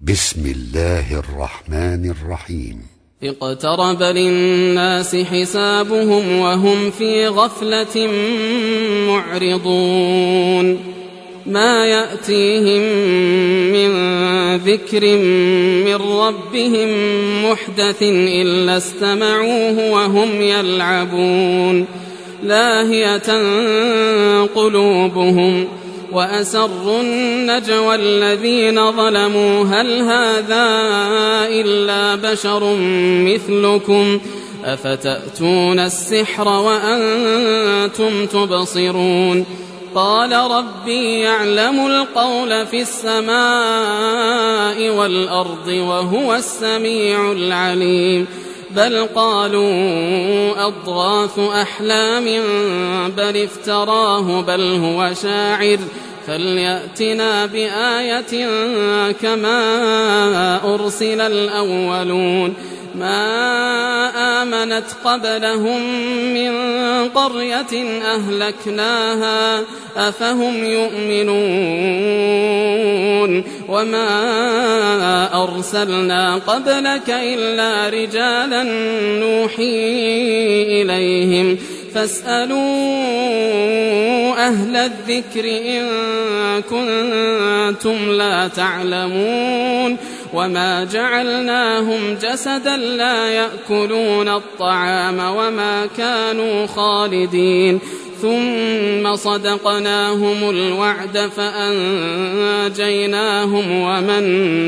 بسم الله الرحمن الرحيم. اقترب للناس حسابهم وهم في غفلة معرضون ما يأتيهم من ذكر من ربهم محدث إلا استمعوه وهم يلعبون لاهية قلوبهم وأسروا النجوى الذين ظلموا هل هذا إلا بشر مثلكم أفتأتون السحر وأنتم تبصرون قال ربي يعلم القول في السماء والأرض وهو السميع العليم بل قالوا أضغاث أحلام بل افتراه بل هو شاعر فليأتنا بآية كما أرسل الأولون ما آمنت قبلهم من قرية أهلكناها أفهم يؤمنون وما أرسلنا قبلك إلا رجالا نوحي إليهم فاسألوا أهل الذكر إن كنتم لا تعلمون وما جعلناهم جسدا لا يأكلون الطعام وما كانوا خالدين ثم صدقناهم الوعد فأنجيناهم ومن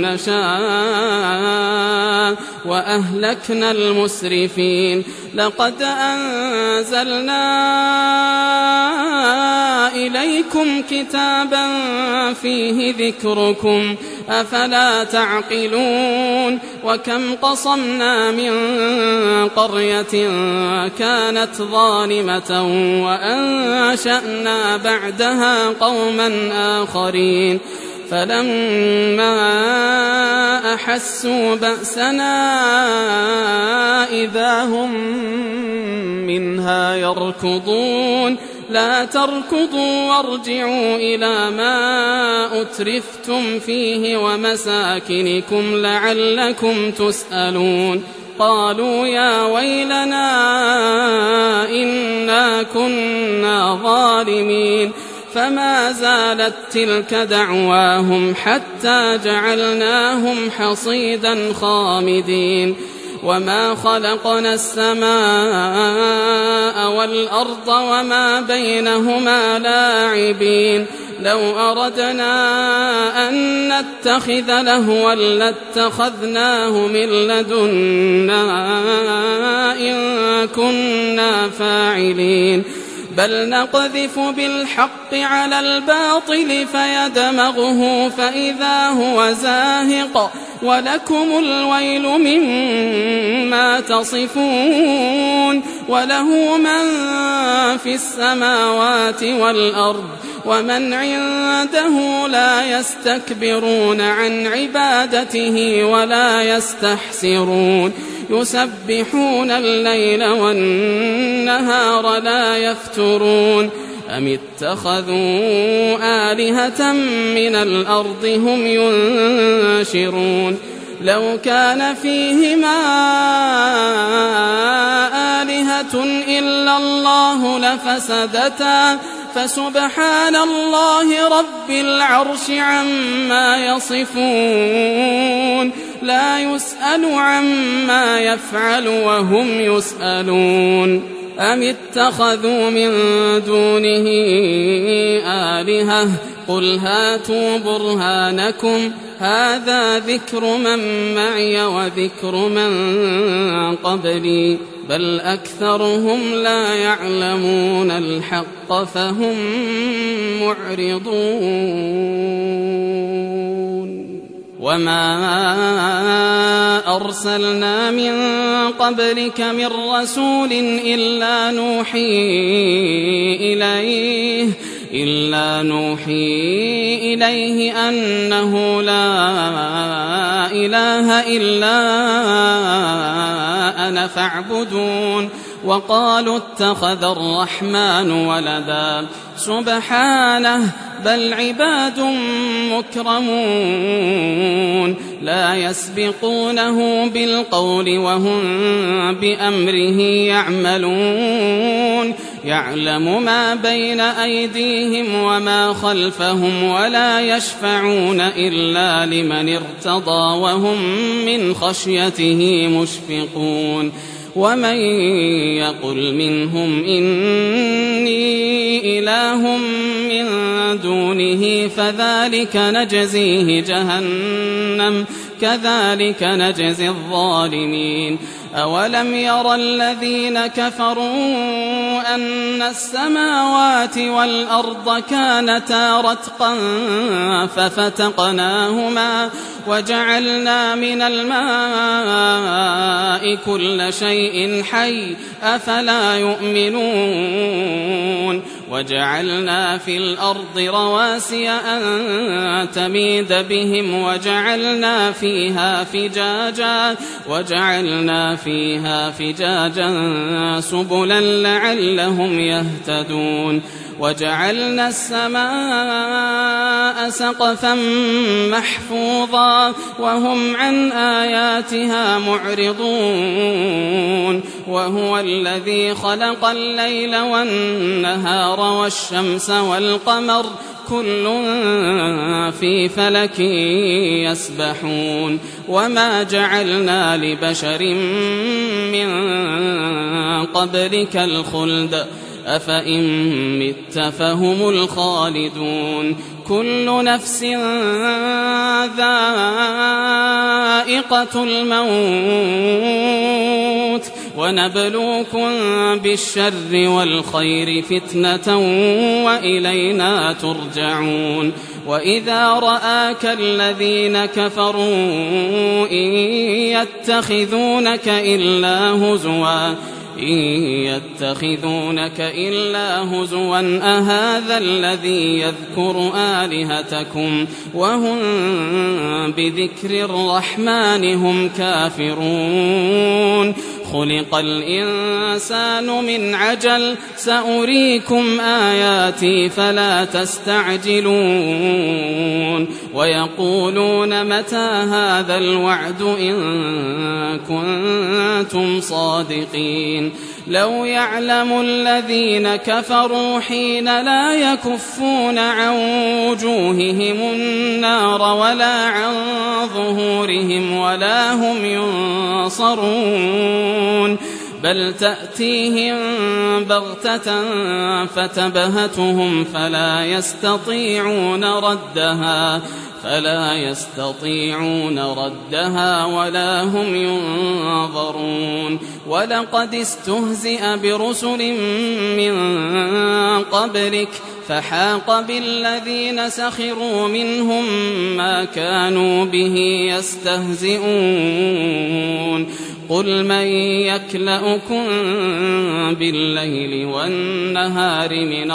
نشاء وأهلكنا المسرفين لقد أنزلنا إليكم كتابا فيه ذكركم أفلا تعقلون وكم قصمنا من قرية كانت ظالمة وأنشأنا بعدها قوما آخرين فلما أحسوا بأسنا إذا هم منها يركضون لا تركضوا وارجعوا إلى ما أترفتم فيه ومساكنكم لعلكم تسألون قالوا يا ويلنا إنا كنا ظالمين فما زالت تلك دعواهم حتى جعلناهم حصيدا خامدين وما خلقنا السماء والأرض وما بينهما لاعبين لو أردنا أن نتخذ لهوا لاتخذناه من لدنا إن كنا فاعلين بل نقذف بالحق على الباطل فيدمغه فإذا هو زاهق ولكم الويل مما تصفون وله من في السماوات والأرض ومن عنده لا يستكبرون عن عبادته ولا يستحسرون يسبحون الليل والنهار لا يفترون أم اتخذوا آلهة من الأرض هم ينشرون لو كان فيهما آلهة إلا الله لفسدتا فسبحان الله رب العرش عما يصفون لا يسأل عما يفعل وهم يسألون أم اتخذوا من دونه آلهة قل هاتوا برهانكم هذا ذكر من معي وذكر من قبلي بل أكثرهم لا يعلمون الحق فهم معرضون وما أرسلنا من قبلك من رسول إلا نوحي إليه أنه لا إله إلا أنا فاعبدون وقالوا اتخذ الرحمن ولدا سبحانه بل عباد مكرمون لا يسبقونه بالقول وهم بأمره يعملون يعلم ما بين أيديهم وما خلفهم ولا يشفعون إلا لمن ارتضى وهم من خشيته مشفقون ومن يقل منهم إني إله من دونه فذلك نجزيه جهنم كذلك نجزي الظالمين أولم ير الذين كفروا أن السماوات والأرض كانتا رتقا ففتقناهما وجعلنا من الماء كل شيء حي أفلا يؤمنون وجعلنا في الأرض رواسي أن تميد بهم وجعلنا فيها فجاجا سبلا لعلهم يهتدون وجعلنا السماء سقفا محفوظا وهم عن آياتها معرضون وهو الذي خلق الليل والنهار والشمس والقمر كل في فلك يسبحون وما جعلنا لبشر من قبلك الخلد أفإن مت فهم الخالدون كل نفس ذائقة الموت ونبلوكم بالشر والخير فتنة وإلينا ترجعون وإذا رآك الذين كفروا إن يتخذونك إلا هزوا أهذا الذي يذكر آلهتكم وهم بذكر الرحمن هم كافرون خلق الإنسان من عجل سأريكم آياتي فلا تستعجلون ويقولون متى هذا الوعد إن كنتم صادقين لو يعلم الذين كفروا حين لا يكفون عن وجوههم النار ولا عن ظهورهم ولا هم ينصرون بل تأتيهم بغتة فتبهتهم فلا يستطيعون ردها ولا هم ينظرون ولقد استهزئ برسل من قبلك فحاق بالذين سخروا منهم ما كانوا به يستهزئون قل من يكلؤكم بالليل والنهار من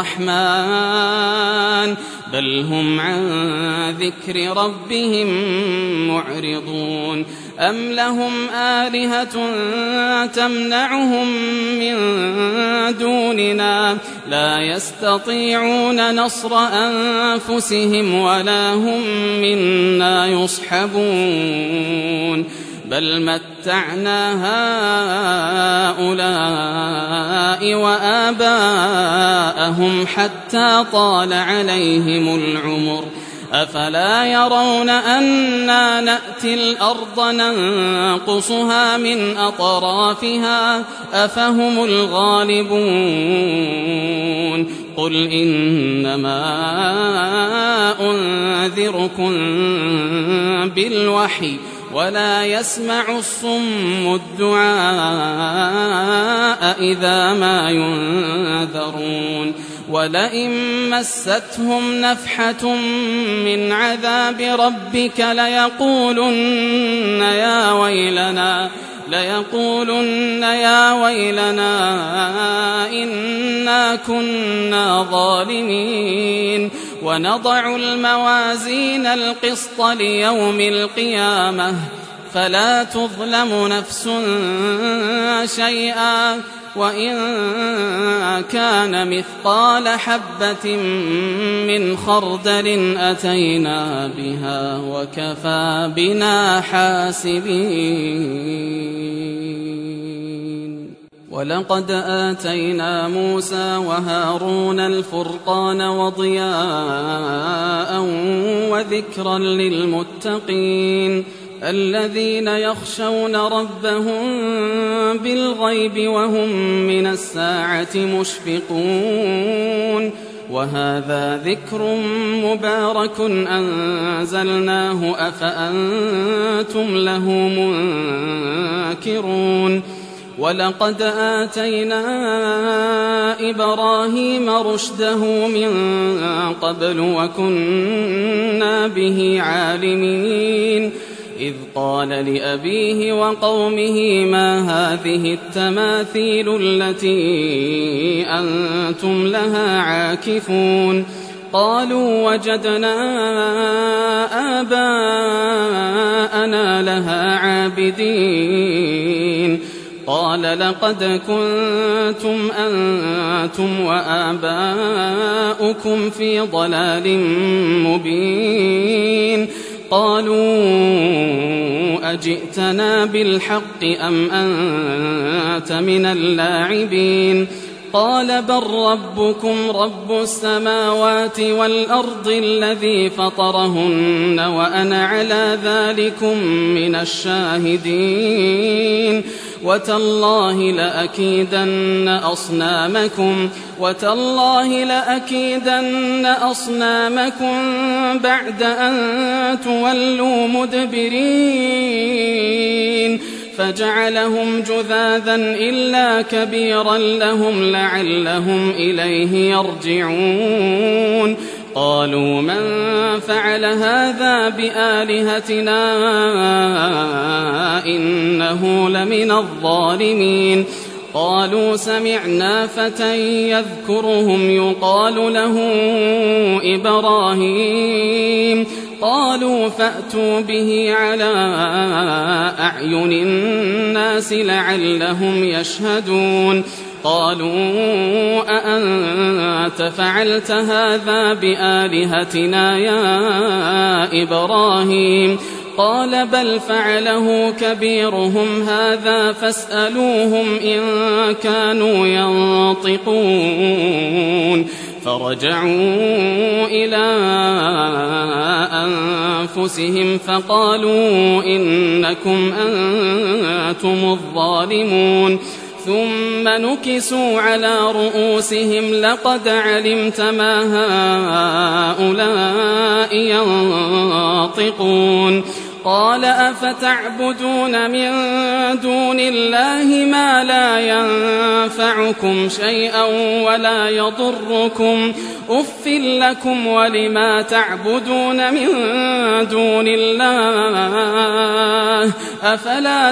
الرحمن بل هم عن ذكر ربهم معرضون أم لهم آلهة تمنعهم من دوننا لا يستطيعون نصر أنفسهم ولا هم منا يصحبون بل متعنا هؤلاء وآباءهم حتى طال عليهم العمر أفلا يرون أنا نأتي الأرض ننقصها من أطرافها أفهم الغالبون قل إنما أنذركم بالوحي ولا يسمع الصم الدعاء إذا ما ينذرون ولئن مستهم نفحة من عذاب ربك ليقولن يا ويلنا إنا كنا ظالمين ونضع الموازين القسط ليوم القيامة فلا تظلم نفس شيئا وإن كان مثقال حبة من خردل أتينا بها وكفى بنا حاسبين. ولقد آتينا موسى وهارون الفرقان وضياء وذكرا للمتقين الذين يخشون ربهم بالغيب وهم من الساعة مشفقون. وهذا ذكر مبارك أنزلناه أفأنتم له منكرون. ولقد آتينا إبراهيم رشده من قبل وكنا به عالمين إذ قال لأبيه وقومه ما هذه التماثيل التي أنتم لها عاكفون قالوا وجدنا آباءنا لها عابدين قال لقد كنتم أنتم وآباؤكم في ضلال مبين قالوا أجئتنا بالحق أم أنت من اللاعبين قال بل ربكم رب السماوات والأرض الذي فطرهن وأنا على ذلكم من الشاهدين وتالله لأكيدن أصنامكم بعد أن تولوا مدبرين فجعلهم جذاذا إلا كبيرا لهم لعلهم إليه يرجعون قالوا من فعل هذا بآلهتنا إنه لمن الظالمين قالوا سمعنا فتى يذكرهم يقال له إبراهيم قالوا فأتوا به على أعين الناس لعلهم يشهدون قالوا أأنت فعلت هذا بآلهتنا يا إبراهيم قال بل فعله كبيرهم هذا فاسألوهم إن كانوا ينطقون فرجعوا إلى أنفسهم فقالوا إنكم أنتم الظالمون ثم نكسوا على رؤوسهم لقد علمت ما هؤلاء ينطقون قال أفتعبدون من دون الله ما لا ينفعكم شيئا ولا يضركم أف لكم ولما تعبدون من دون الله أفلا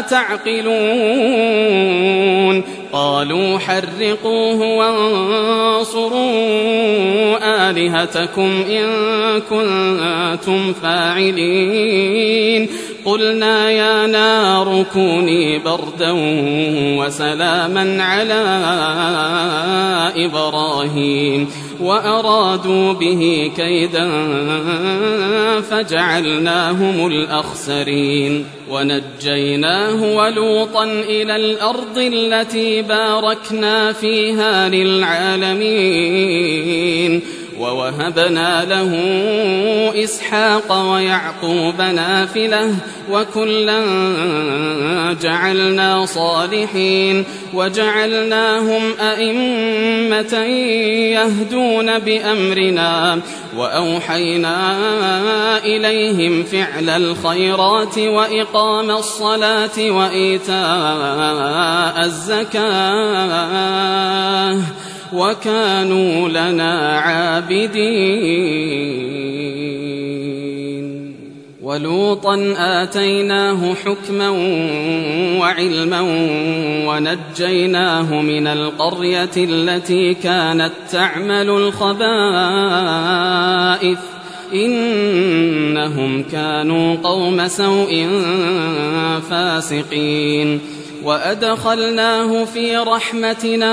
تعقلون قالوا حرقوه وانصروا آلهتكم إن كنتم فاعلين قلنا يا نار كوني بردا وسلاما على إبراهيم وأرادوا به كيدا فجعلناهم الأخسرين ونجيناه ولوطا إلى الأرض التي باركنا فيها للعالمين ووهبنا له إسحاق ويعقوب نافلة وكلا جعلنا صالحين وجعلناهم أئمة يهدون بأمرنا وأوحينا إليهم فعل الخيرات وإقام الصلاة وإيتاء الزكاة وكانوا لنا عابدين ولوطا آتيناه حكما وعلما ونجيناه من القرية التي كانت تعمل الخبائث إنهم كانوا قوم سوء فاسقين وأدخلناه في رحمتنا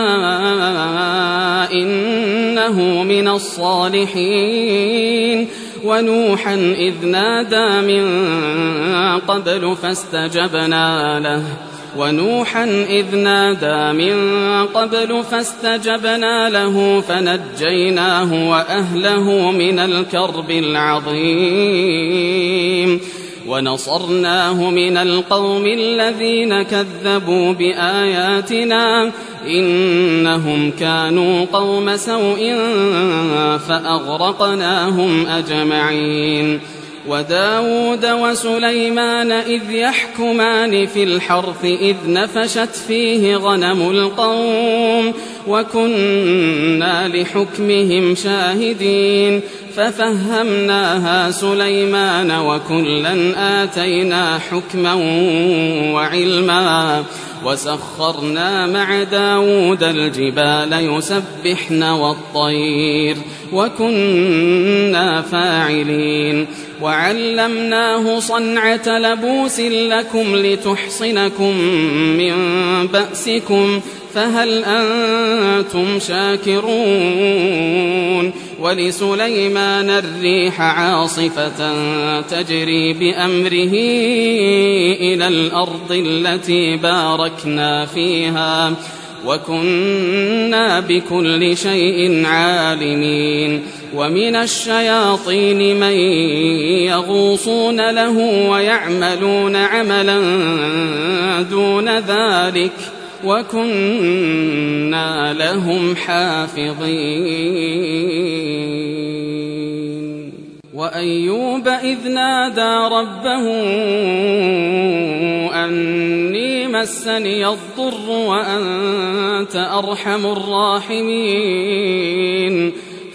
إنه من الصالحين ونوحا إذ نادى من قبل فاستجبنا له فنجيناه وأهله من الكرب العظيم ونصرناه من القوم الذين كذبوا بآياتنا إنهم كانوا قوم سوء فأغرقناهم أجمعين وداود وسليمان إذ يحكمان في الحرث إذ نفشت فيه غنم القوم وكنا لحكمهم شاهدين ففهمناها سليمان وكلا آتينا حكما وعلما وسخرنا مع داود الجبال يسبحن والطير وكنا فاعلين وعلمناه صنعة لبوس لكم لتحصنكم من بأسكم فهل أنتم شاكرون ولسليمان الريح عاصفة تجري بأمره إلى الأرض التي باركنا فيها وكنا بكل شيء عالمين ومن الشياطين من يغوصون له ويعملون عملا دون ذلك وكنا لهم حافظين وأيوب إذ نادى ربه أني مسني الضر وأنت أرحم الراحمين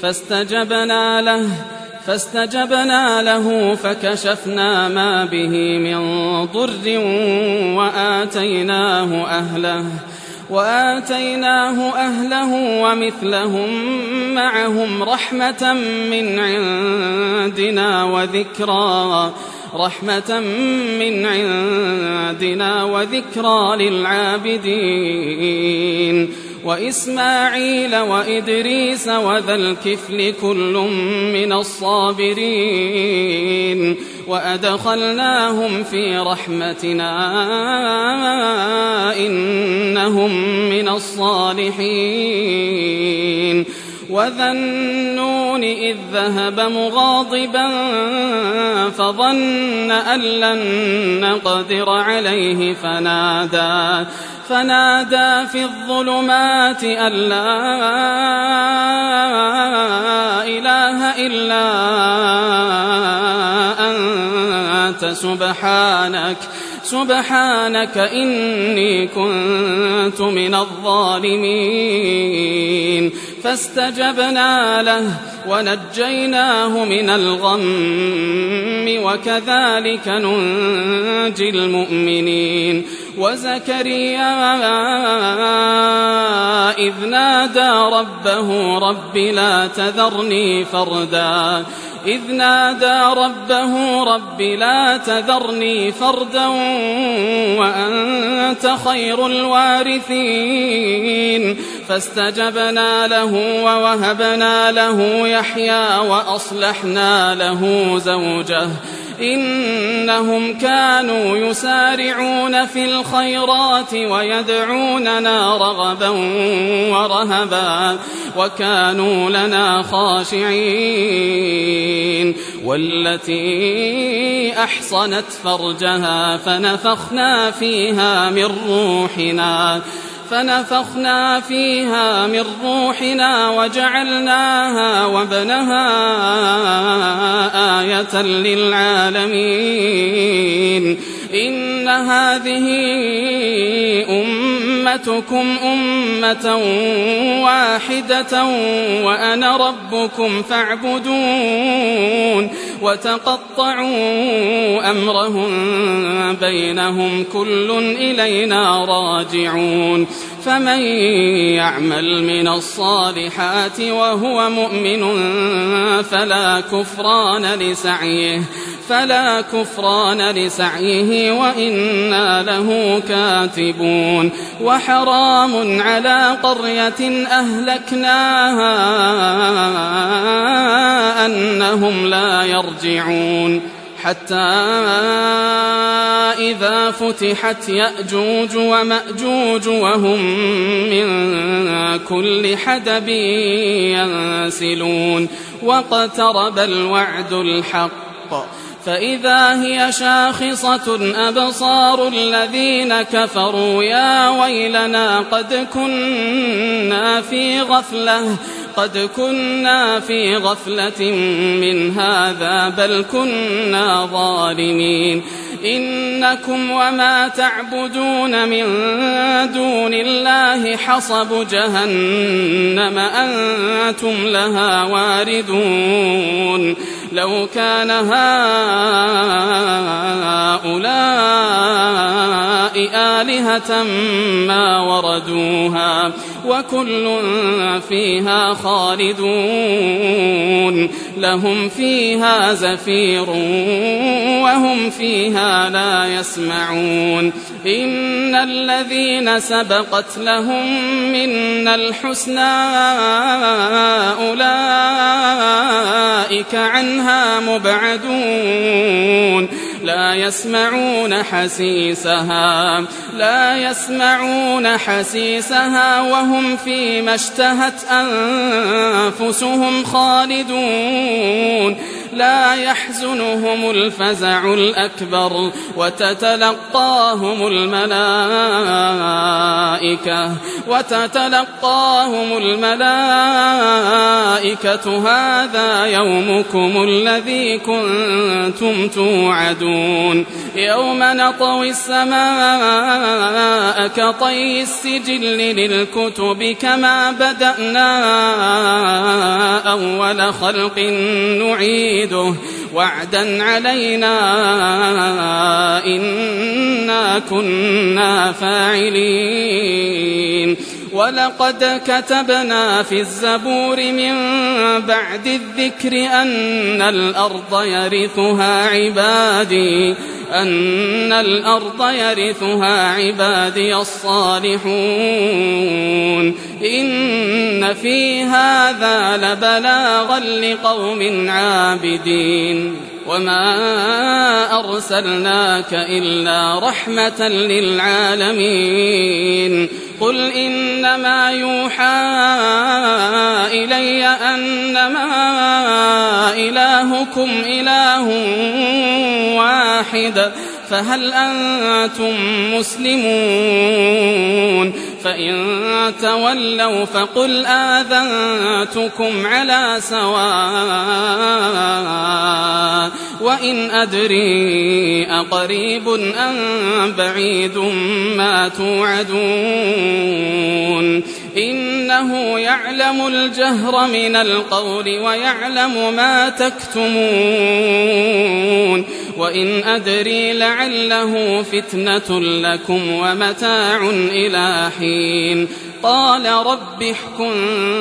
فاستجبنا له فكشفنا ما به من ضر وآتيناه أهله ومثلهم معهم رحمة من عندنا وذكرى للعابدين وإسماعيل وإدريس وذا الكفل كل من الصابرين وأدخلناهم في رحمتنا إنهم من الصالحين وذا النون إذ ذهب مغاضبا فظن أن لن نقدر عليه فنادى في الظلمات أن لا إله إلا أنت سبحانك إني كنت من الظالمين فاستجبنا له ونجيناه من الغم وكذلك ننجي المؤمنين وزكريا إذ نادى ربه رب لا تذرني فردا وأنت خير الوارثين فاستجبنا له ووهبنا له يحيى وأصلحنا له زوجه إنهم كانوا يسارعون في الخيرات ويدعوننا رغبا ورهبا وكانوا لنا خاشعين والتي أحصنت فرجها فنفخنا فيها من روحنا وجعلناها وابنها آية للعالمين إن هذه أمتكم أمة واحدة وأنا ربكم فاعبدون وتقطعوا أمرهم بينهم كل إلينا راجعون فمن يعمل من الصالحات وهو مؤمن فلا كفران لسعيه وإنا له كاتبون وحرام على قرية أهلكناها أنهم لا يرجعون حتى إذا فتحت يأجوج ومأجوج وهم من كل حدب ينسلون واقترب الوعد الحق فإذا هي شاخصة أبصار الذين كفروا يا ويلنا قد كنا في غفلة من هذا بل كنا ظالمين إنكم وما تعبدون من دون الله حصب جهنم أنتم لها واردون لو كان هؤلاء آلهة ما وردوها وكل فيها خالدون لهم فيها زفير وهم فيها لا يسمعون إن الذين سبقت لهم منا الحسنى أولئك عنها مبعدون لا يسمعون حسيسها وهم فيما اشتهت أنفسهم خالدون لا يحزنهم الفزع الأكبر وتتلقاهم الملائكة هذا يومكم الذي كنتم توعدون يوم نطوي السماء كطي السجل للكتب كما بدأنا أول خلق نعيده وعدا علينا إنا كنا فاعلين ولقد كتبنا في الزبور من بعد الذكر أن الأرض يرثها عبادي الصالحون إن في هذا لبلاغا لقوم عابدين وما أرسلناك إلا رحمة للعالمين قل إنما يوحى إلي أنما إلهكم إله واحد فهل أنتم مسلمون فإن تولوا فقل آذنتكم على سواء وإن أدري أقريب أم بعيد ما توعدون إنه يعلم الجهر من القول ويعلم ما تكتمون وإن أدري لعله فتنة لكم ومتاع إلى حين قال رب احكم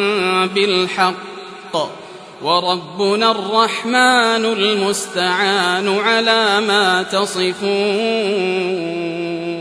بالحق وربنا الرحمن المستعان على ما تصفون